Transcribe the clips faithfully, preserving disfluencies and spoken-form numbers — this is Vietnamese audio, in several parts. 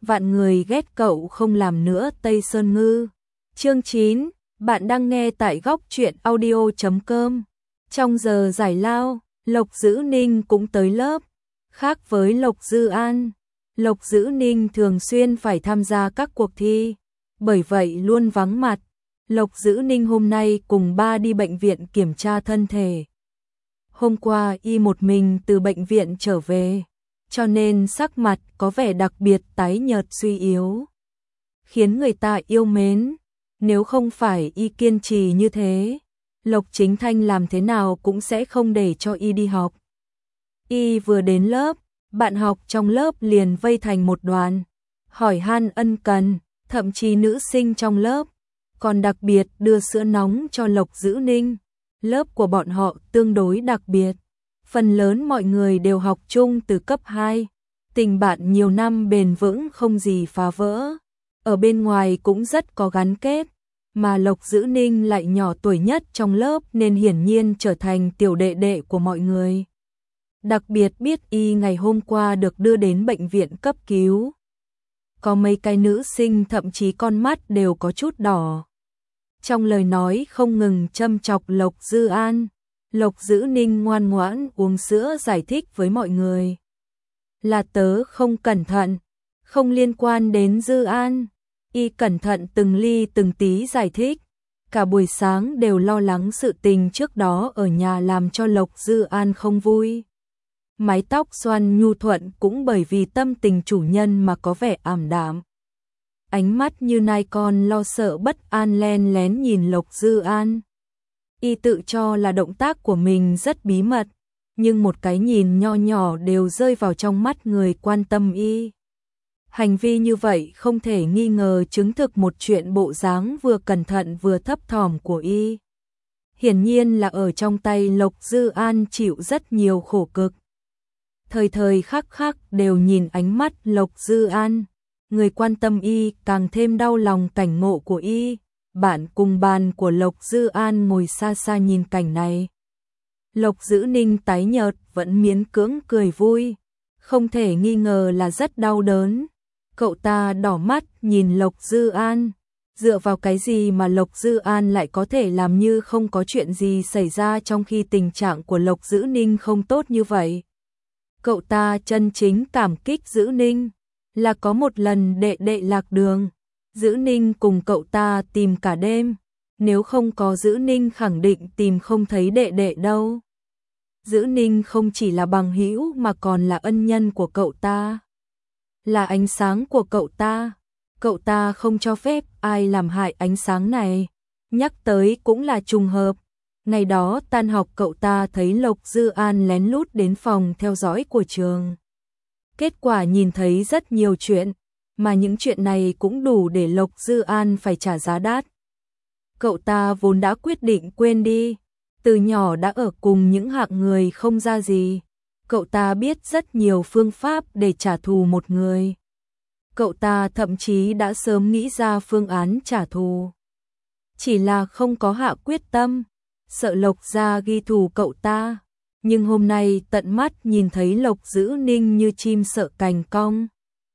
vạn người ghét cậu không làm nữa Tây Sơn Ngư. Chương chín, bạn đang nghe tại góc truyện audio chấm com. Trong giờ giải lao, Lộc Dữ Ninh cũng tới lớp. Khác với Lộc Dư An, Lộc Dữ Ninh thường xuyên phải tham gia các cuộc thi, bởi vậy luôn vắng mặt. Lộc Dữ Ninh hôm nay cùng ba đi bệnh viện kiểm tra thân thể. Hôm qua y một mình từ bệnh viện trở về, cho nên sắc mặt có vẻ đặc biệt tái nhợt suy yếu, khiến người ta yêu mến. Nếu không phải y kiên trì như thế, Lộc Chính Thanh làm thế nào cũng sẽ không để cho y đi học. Y vừa đến lớp, bạn học trong lớp liền vây thành một đoàn, hỏi han ân cần, thậm chí nữ sinh trong lớp còn đặc biệt đưa sữa nóng cho Lộc Dữ Ninh. Lớp của bọn họ tương đối đặc biệt, phần lớn mọi người đều học chung từ cấp hai, tình bạn nhiều năm bền vững không gì phá vỡ, ở bên ngoài cũng rất có gắn kết, mà Lộc Dữ Ninh lại nhỏ tuổi nhất trong lớp nên hiển nhiên trở thành tiểu đệ đệ của mọi người. Đặc biệt biết y ngày hôm qua được đưa đến bệnh viện cấp cứu. Có mấy cái nữ sinh thậm chí con mắt đều có chút đỏ. Trong lời nói không ngừng châm chọc Lộc Dư An, Lộc Dữ Ninh ngoan ngoãn uống sữa giải thích với mọi người. Là tớ không cẩn thận, không liên quan đến Dư An. Y cẩn thận từng ly từng tí giải thích. Cả buổi sáng đều lo lắng sự tình trước đó ở nhà làm cho Lộc Dư An không vui. Mái tóc xoăn nhu thuận cũng bởi vì tâm tình chủ nhân mà có vẻ ảm đạm. Ánh mắt như nai con lo sợ bất an len lén nhìn Lộc Dư An. Y tự cho là động tác của mình rất bí mật, nhưng một cái nhìn nho nhỏ đều rơi vào trong mắt người quan tâm y. Hành vi như vậy không thể nghi ngờ chứng thực một chuyện bộ dáng vừa cẩn thận vừa thấp thỏm của y. Hiển nhiên là ở trong tay Lộc Dư An chịu rất nhiều khổ cực. Thời thời khắc khắc đều nhìn ánh mắt Lộc Dư An, người quan tâm y càng thêm đau lòng cảnh ngộ của y. Bạn cùng bàn của Lộc Dư An ngồi xa xa nhìn cảnh này. Lộc Dữ Ninh tái nhợt vẫn miễn cưỡng cười vui, không thể nghi ngờ là rất đau đớn. Cậu ta đỏ mắt nhìn Lộc Dư An, dựa vào cái gì mà Lộc Dư An lại có thể làm như không có chuyện gì xảy ra trong khi tình trạng của Lộc Dữ Ninh không tốt như vậy. Cậu ta chân chính cảm kích Dữ Ninh, là có một lần đệ đệ lạc đường, Dữ Ninh cùng cậu ta tìm cả đêm, nếu không có Dữ Ninh khẳng định tìm không thấy đệ đệ đâu. Dữ Ninh không chỉ là bằng hữu mà còn là ân nhân của cậu ta, là ánh sáng của cậu ta. Cậu ta không cho phép ai làm hại ánh sáng này. Nhắc tới cũng là trùng hợp. Ngày đó tan học cậu ta thấy Lộc Dư An lén lút đến phòng theo dõi của trường. Kết quả nhìn thấy rất nhiều chuyện, mà những chuyện này cũng đủ để Lộc Dư An phải trả giá đắt. Cậu ta vốn đã quyết định quên đi, từ nhỏ đã ở cùng những hạng người không ra gì. Cậu ta biết rất nhiều phương pháp để trả thù một người. Cậu ta thậm chí đã sớm nghĩ ra phương án trả thù. Chỉ là không có hạ quyết tâm, sợ Lộc gia ghi thù cậu ta. Nhưng hôm nay tận mắt nhìn thấy Lộc Dữ Ninh như chim sợ cành cong,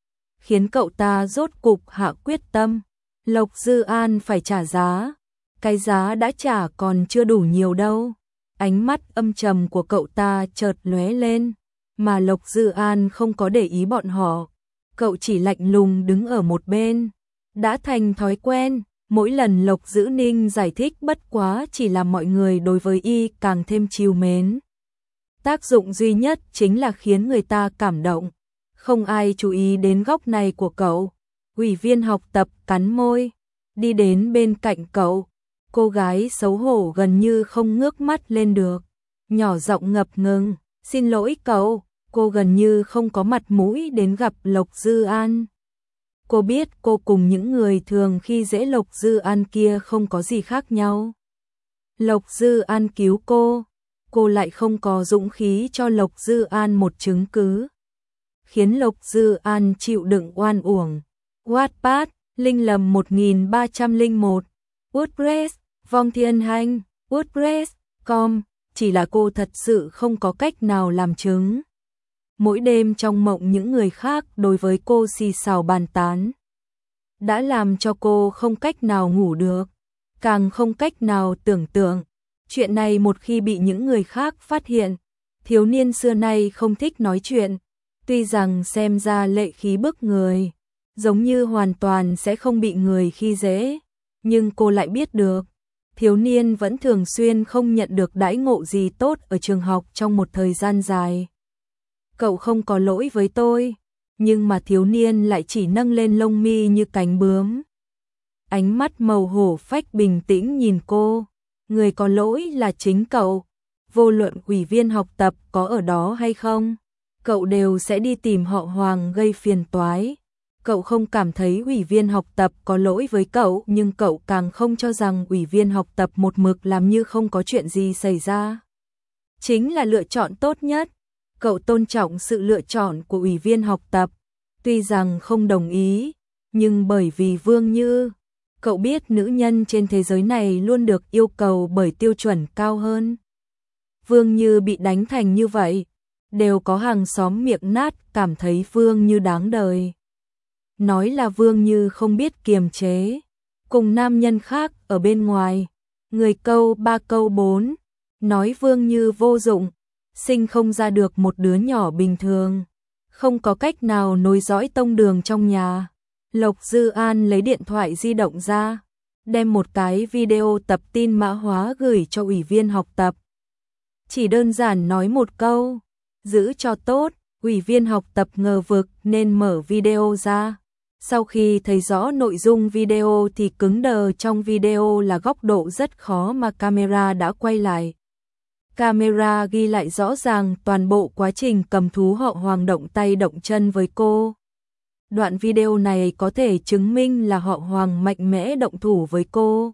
khiến cậu ta rốt cục hạ quyết tâm. Lộc Dư An phải trả giá. Cái giá đã trả còn chưa đủ nhiều đâu. Ánh mắt âm trầm của cậu ta chợt lóe lên, mà Lộc Dư An không có để ý bọn họ. Cậu chỉ lạnh lùng đứng ở một bên. Đã thành thói quen, mỗi lần Lộc Dữ Ninh giải thích bất quá chỉ làm mọi người đối với y càng thêm trìu mến. Tác dụng duy nhất chính là khiến người ta cảm động. Không ai chú ý đến góc này của cậu. Ủy viên học tập cắn môi, đi đến bên cạnh cậu. Cô gái xấu hổ gần như không ngước mắt lên được, nhỏ giọng ngập ngừng, xin lỗi cậu. Cô gần như không có mặt mũi đến gặp Lộc Dư An. Cô biết cô cùng những người thường khi dễ Lộc Dư An kia không có gì khác nhau. Lộc Dư An cứu cô, cô lại không có dũng khí cho Lộc Dư An một chứng cứ, khiến Lộc Dư An chịu đựng oan uổng. Wattpad, Linh Lầm một nghìn ba trăm lẻ một, WordPress, Vong Thiên Hành, WordPress chấm com, chỉ là cô thật sự không có cách nào làm chứng. mỗi đêm trong mộng những người khác đối với cô xì xào bàn tán. Đã làm cho cô không cách nào ngủ được, càng không cách nào tưởng tượng. Chuyện này một khi bị những người khác phát hiện, thiếu niên xưa nay không thích nói chuyện, tuy rằng xem ra lệ khí bức người, giống như hoàn toàn sẽ không bị người khi dễ, nhưng cô lại biết được, thiếu niên vẫn thường xuyên không nhận được đãi ngộ gì tốt ở trường học trong một thời gian dài. Cậu không có lỗi với tôi, nhưng mà thiếu niên lại chỉ nâng lên lông mi như cánh bướm. Ánh mắt màu hổ phách bình tĩnh nhìn cô, người có lỗi là chính cậu, vô luận ủy viên học tập có ở đó hay không, cậu đều sẽ đi tìm họ Hoàng gây phiền toái. Cậu không cảm thấy ủy viên học tập có lỗi với cậu, nhưng cậu càng không cho rằng ủy viên học tập một mực làm như không có chuyện gì xảy ra chính là lựa chọn tốt nhất. Cậu tôn trọng sự lựa chọn của ủy viên học tập, tuy rằng không đồng ý, nhưng bởi vì Vương Như, cậu biết nữ nhân trên thế giới này luôn được yêu cầu bởi tiêu chuẩn cao hơn. Vương Như bị đánh thành như vậy, đều có hàng xóm miệng nát cảm thấy Vương Như đáng đời. Nói là Vương Như không biết kiềm chế, cùng nam nhân khác ở bên ngoài, người câu ba câu bốn, nói Vương Như vô dụng, sinh không ra được một đứa nhỏ bình thường, không có cách nào nối dõi tông đường trong nhà. Lộc Dư An lấy điện thoại di động ra, đem một cái video tập tin mã hóa gửi cho ủy viên học tập. Chỉ đơn giản nói một câu, giữ cho tốt, ủy viên học tập ngờ vực nên mở video ra. Sau khi thấy rõ nội dung video thì cứng đờ, trong video là góc độ rất khó mà camera đã quay lại. Camera ghi lại rõ ràng toàn bộ quá trình cầm thú họ Hoàng động tay động chân với cô. Đoạn video này có thể chứng minh là họ Hoàng mạnh mẽ động thủ với cô.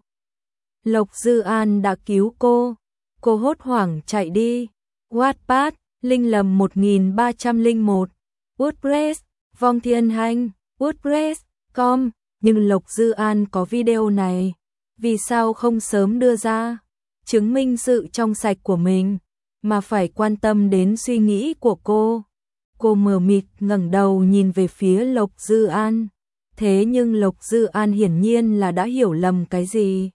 Lộc Dư An đã cứu cô. Cô hốt hoảng chạy đi. Wattpad, Linh Lầm một nghìn ba trăm lẻ một, WordPress, Vong Thiên Hành, WordPress chấm com. Nhưng Lộc Dư An có video này, vì sao không sớm đưa ra, chứng minh sự trong sạch của mình, mà phải quan tâm đến suy nghĩ của cô. Cô mờ mịt ngẩng đầu nhìn về phía Lộc Dư An, thế nhưng Lộc Dư An hiển nhiên là đã hiểu lầm cái gì.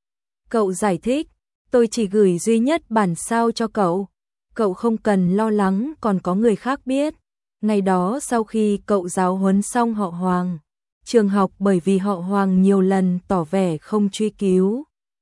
Cậu giải thích, tôi chỉ gửi duy nhất bản sao cho cậu, cậu không cần lo lắng còn có người khác biết. Ngày đó sau khi cậu giáo huấn xong họ Hoàng, trường học bởi vì họ Hoàng nhiều lần tỏ vẻ không truy cứu,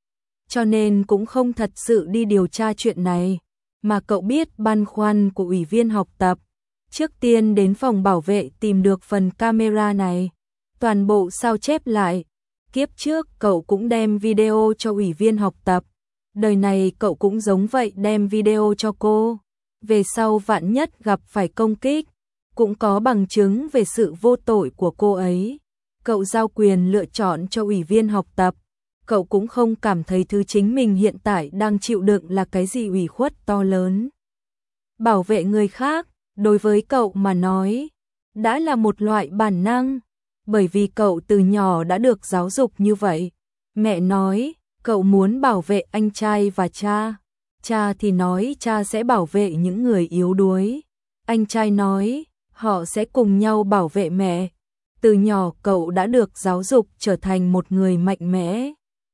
cho nên cũng không thật sự đi điều tra chuyện này, mà cậu biết băn khoăn của ủy viên học tập. Trước tiên đến phòng bảo vệ tìm được phần camera này, toàn bộ sao chép lại. Kiếp trước cậu cũng đem video cho ủy viên học tập, đời này cậu cũng giống vậy đem video cho cô. Về sau vạn nhất gặp phải công kích, cũng có bằng chứng về sự vô tội của cô ấy. Cậu giao quyền lựa chọn cho ủy viên học tập, cậu cũng không cảm thấy thứ chính mình hiện tại đang chịu đựng là cái gì ủy khuất to lớn. Bảo vệ người khác, đối với cậu mà nói, đã là một loại bản năng, bởi vì cậu từ nhỏ đã được giáo dục như vậy. Mẹ nói, cậu muốn bảo vệ anh trai và cha. Cha thì nói cha sẽ bảo vệ những người yếu đuối. Anh trai nói, họ sẽ cùng nhau bảo vệ mẹ. Từ nhỏ cậu đã được giáo dục trở thành một người mạnh mẽ.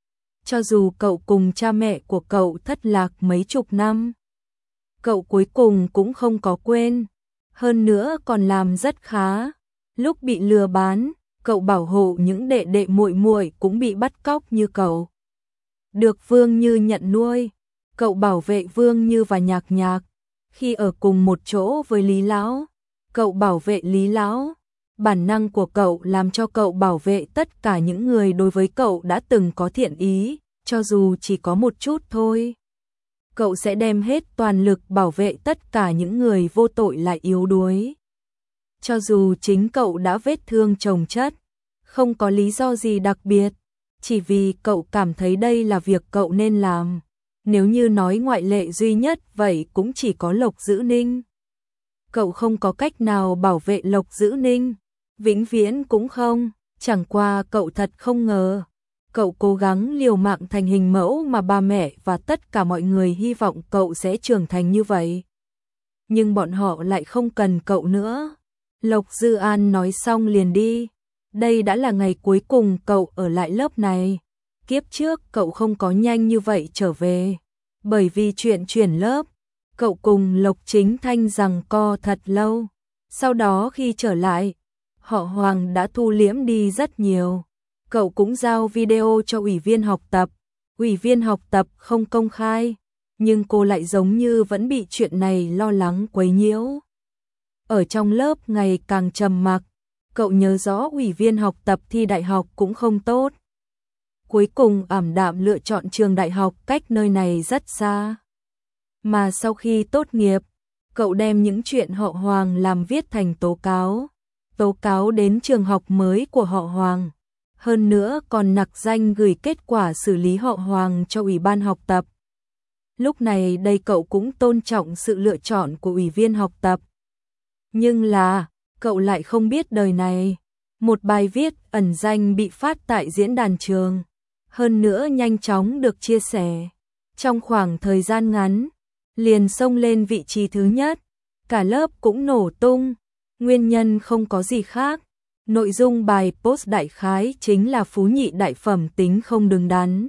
Cho dù cậu cùng cha mẹ của cậu thất lạc mấy chục năm, cậu cuối cùng cũng không có quên. Hơn nữa còn làm rất khá. Lúc bị lừa bán, cậu bảo hộ những đệ đệ muội muội cũng bị bắt cóc như cậu. Được Vương Như nhận nuôi, cậu bảo vệ Vương Như và Nhạc Nhạc. Khi ở cùng một chỗ với Lý Lão, cậu bảo vệ Lý Lão. Bản năng của cậu làm cho cậu bảo vệ tất cả những người đối với cậu đã từng có thiện ý, cho dù chỉ có một chút thôi. Cậu sẽ đem hết toàn lực bảo vệ tất cả những người vô tội lại yếu đuối. Cho dù chính cậu đã vết thương chồng chất, không có lý do gì đặc biệt, chỉ vì cậu cảm thấy đây là việc cậu nên làm. Nếu như nói ngoại lệ duy nhất vậy cũng chỉ có Lộc Dữ Ninh. Cậu không có cách nào bảo vệ Lộc Dữ Ninh, vĩnh viễn cũng không, chẳng qua cậu thật không ngờ. Cậu cố gắng liều mạng thành hình mẫu mà ba mẹ và tất cả mọi người hy vọng cậu sẽ trưởng thành như vậy. nhưng bọn họ lại không cần cậu nữa. Lộc Dư An nói xong liền đi. Đây đã là ngày cuối cùng cậu ở lại lớp này. Kiếp trước cậu không có nhanh như vậy trở về. Bởi vì chuyện chuyển lớp, cậu cùng Lộc Chính Thanh giằng co thật lâu. Sau đó khi trở lại, họ Hoàng đã thu liễm đi rất nhiều. Cậu cũng giao video cho ủy viên học tập. Ủy viên học tập không công khai, nhưng cô lại giống như vẫn bị chuyện này lo lắng quấy nhiễu. Ở trong lớp ngày càng trầm mặc, cậu nhớ rõ ủy viên học tập thi đại học cũng không tốt. Cuối cùng ảm đạm lựa chọn trường đại học cách nơi này rất xa. Mà sau khi tốt nghiệp, cậu đem những chuyện họ Hoàng làm viết thành tố cáo. Tố cáo đến trường học mới của họ Hoàng. Hơn nữa còn nặc danh gửi kết quả xử lý họ Hoàng cho ủy ban học tập. Lúc này đây cậu cũng tôn trọng sự lựa chọn của ủy viên học tập. Nhưng là, cậu lại không biết đời này. Một bài viết ẩn danh bị phát tại diễn đàn trường. Hơn nữa nhanh chóng được chia sẻ. Trong khoảng thời gian ngắn, liền xông lên vị trí thứ nhất. Cả lớp cũng nổ tung. Nguyên nhân không có gì khác. Nội dung bài post đại khái chính là Phú Nhị đại phẩm tính không đứng đắn.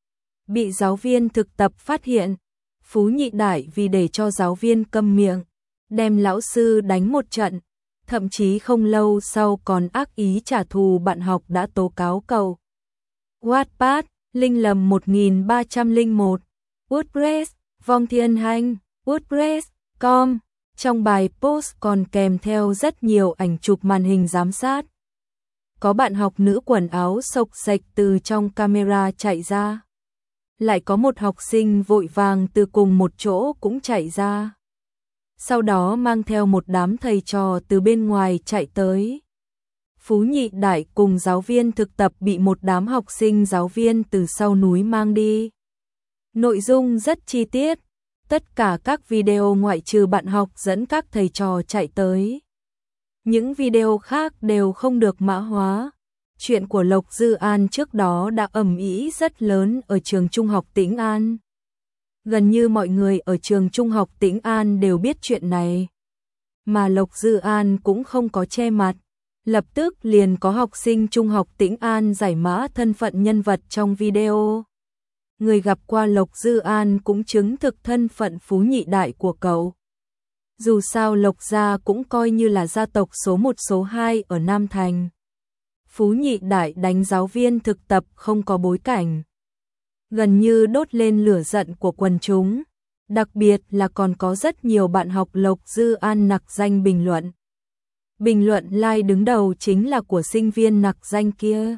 Bị giáo viên thực tập phát hiện, Phú Nhị đại vì để cho giáo viên câm miệng, đem lão sư đánh một trận, thậm chí không lâu sau còn ác ý trả thù bạn học đã tố cáo cậu. Wattpad, Linh Lầm một nghìn ba trăm lẻ một, WordPress, Vong Thiên Hành, WordPress, com. Trong bài post còn kèm theo rất nhiều ảnh chụp màn hình giám sát. Có bạn học nữ quần áo xộc xệch từ trong camera chạy ra. Lại có một học sinh vội vàng từ cùng một chỗ cũng chạy ra. Sau đó mang theo một đám thầy trò từ bên ngoài chạy tới. Phú Nhị đại cùng giáo viên thực tập bị một đám học sinh giáo viên từ sau núi mang đi. Nội dung rất chi tiết. Tất cả các video ngoại trừ bạn học dẫn các thầy trò chạy tới. Những video khác đều không được mã hóa. Chuyện của Lộc Dư An trước đó đã ầm ĩ rất lớn ở trường trung học Tĩnh An. Gần như mọi người ở trường trung học Tĩnh An đều biết chuyện này. Mà Lộc Dư An cũng không có che mặt. Lập tức liền có học sinh trung học Tĩnh An giải mã thân phận nhân vật trong video. Người gặp qua Lộc Dư An cũng chứng thực thân phận Phú Nhị đại của cậu. Dù sao Lộc gia cũng coi như là gia tộc số một số hai ở Nam Thành. Phú Nhị đại đánh giáo viên thực tập không có bối cảnh. Gần như đốt lên lửa giận của quần chúng. Đặc biệt là còn có rất nhiều bạn học Lộc Dư An nặc danh bình luận. Bình luận like đứng đầu chính là của sinh viên nặc danh kia.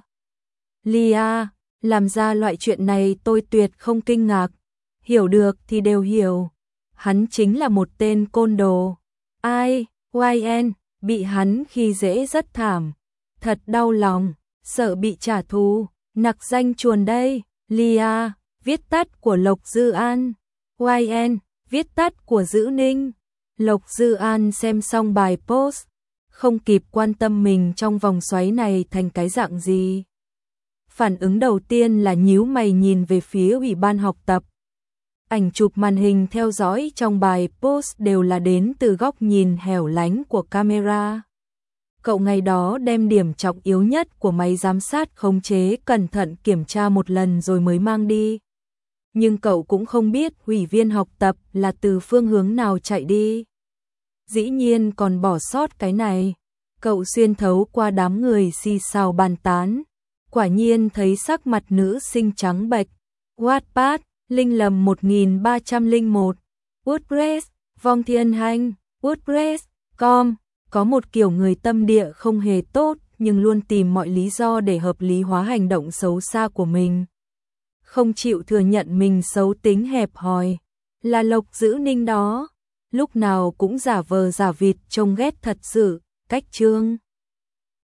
Lia, làm ra loại chuyện này tôi tuyệt không kinh ngạc. Hiểu được thì đều hiểu. Hắn chính là một tên côn đồ. Ai, i en, bị hắn khi dễ rất thảm. Thật đau lòng, sợ bị trả thù. Nặc danh chuồn đây. Lia, viết tắt của Lộc Dư An. i en, viết tắt của Dữ Ninh. Lộc Dư An xem xong bài post, không kịp quan tâm mình trong vòng xoáy này thành cái dạng gì. Phản ứng đầu tiên là nhíu mày nhìn về phía ủy ban học tập. Ảnh chụp màn hình theo dõi trong bài post đều là đến từ góc nhìn hẻo lánh của camera. Cậu ngày đó đem điểm trọng yếu nhất của máy giám sát khống chế cẩn thận kiểm tra một lần rồi mới mang đi. Nhưng cậu cũng không biết ủy viên học tập là từ phương hướng nào chạy đi. Dĩ nhiên còn bỏ sót cái này. Cậu xuyên thấu qua đám người xì xào bàn tán. Quả nhiên thấy sắc mặt nữ sinh trắng bệch. Wattpad, Linh Lầm một nghìn ba trăm lẻ một, WordPress, Vong Thiên Hành, WordPress, com. Có một kiểu người tâm địa không hề tốt nhưng luôn tìm mọi lý do để hợp lý hóa hành động xấu xa của mình. Không chịu thừa nhận mình xấu tính hẹp hòi. Là Lộc Dữ Ninh đó. Lúc nào cũng giả vờ giả vịt trông ghét thật sự, cách trương.